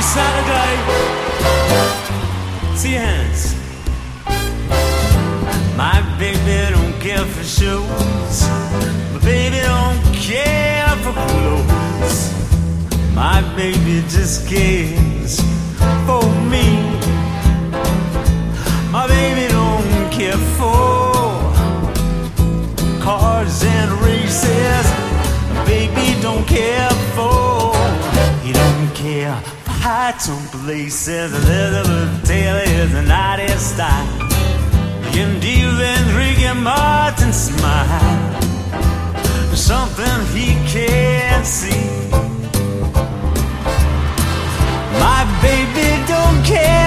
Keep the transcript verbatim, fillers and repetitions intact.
Saturday. See your hands. My baby don't care for shoes. My baby don't care for clothes. My baby just cares for me. My baby don't care for cars and races. My baby don't care for. He don't care for heights or places. Elizabeth Taylor is an artist style. And even Ricky Martin smile. Something he can't see. My baby don't care